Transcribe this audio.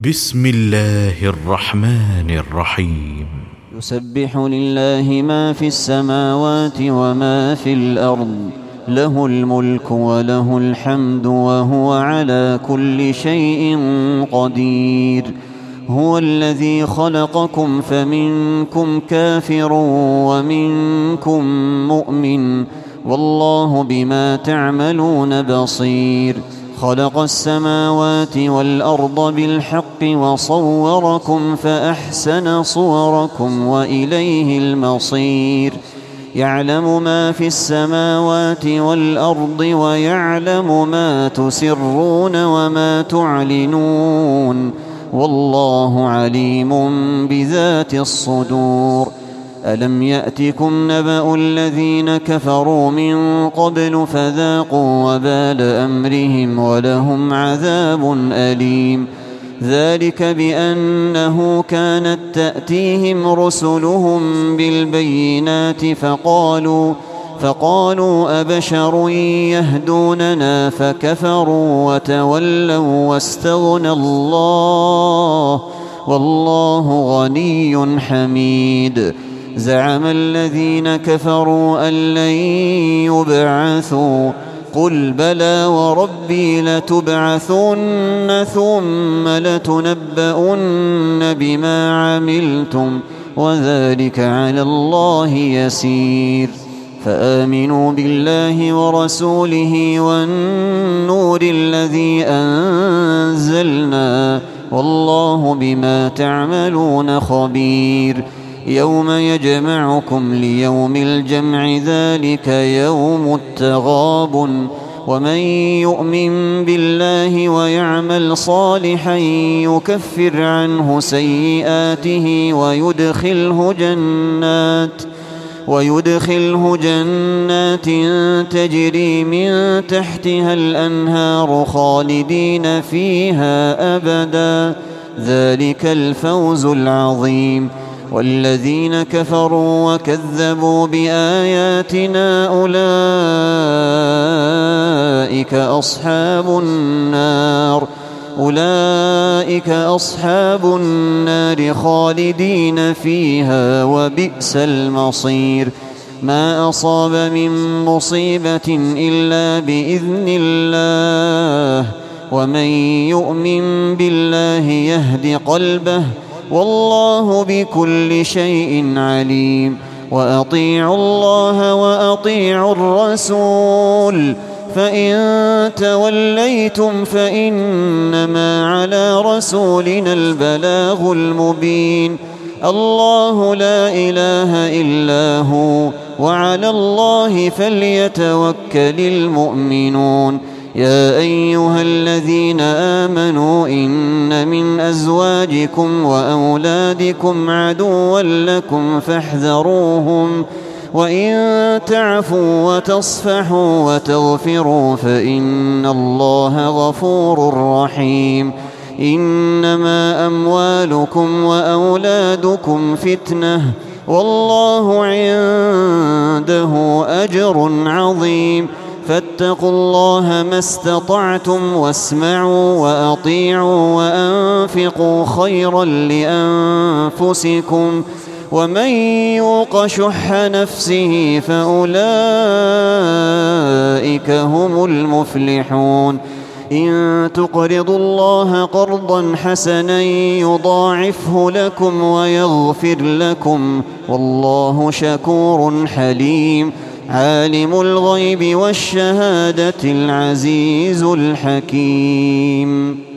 بسم الله الرحمن الرحيم. يسبح لله ما في السماوات وما في الأرض، له الملك وله الحمد وهو على كل شيء قدير. هو الذي خلقكم فمنكم كافر ومنكم مؤمن، والله بما تعملون بصير. خلق السماوات والأرض بالحق وصوركم فأحسن صوركم وإليه المصير. يعلم ما في السماوات والأرض ويعلم ما تسرون وما تعلنون، والله عليم بذات الصدور. ألم يأتكم نبأ الذين كفروا من قبل فذاقوا وبال أمرهم ولهم عذاب أليم. ذلك بأنه كانت تأتيهم رسلهم بالبينات فقالوا أبشر يهدوننا فكفروا وتولوا واستغنى الله والله غني حميد. زعم الذين كفروا أن لن يبعثوا، قل بلى وربي لتبعثن ثم لتنبؤن بما عملتم وذلك على الله يسير. فآمنوا بالله ورسوله والنور الذي أنزلنا، والله بما تعملون خبير. يوم يجمعكم ليوم الجمع، ذلك يوم التغابن. ومن يؤمن بالله ويعمل صالحا يكفر عنه سيئاته ويدخله جنات تجري من تحتها الأنهار خالدين فيها أبدا، ذلك الفوز العظيم. والذين كفروا وكذبوا بآياتنا أولئك أصحاب النار خالدين فيها وبئس المصير. ما أصاب من مصيبة إلا بإذن الله، ومن يؤمن بالله يهد قلبه، والله بكل شيء عليم. وأطيعوا الله وأطيعوا الرسول، فإن توليتم فإنما على رسولنا البلاغ المبين. الله لا إله إلا هو، وعلى الله فليتوكل المؤمنون. يا أيها الذين آمنوا إن من أزواجكم وأولادكم عدوا لكم فاحذروهم، وإن تعفوا وتصفحوا وتغفروا فإن الله غفور رحيم. إنما أموالكم وأولادكم فتنة، والله عنده أجر عظيم. فاتقوا الله ما استطعتم، واسمعوا وأطيعوا وأنفقوا خيرا لأنفسكم، ومن يوق شح نفسه فأولئك هم المفلحون. إن تقرضوا الله قرضا حسنا يضاعفه لكم ويغفر لكم، والله شكور حليم. عالم الغيب والشهادة العزيز الحكيم.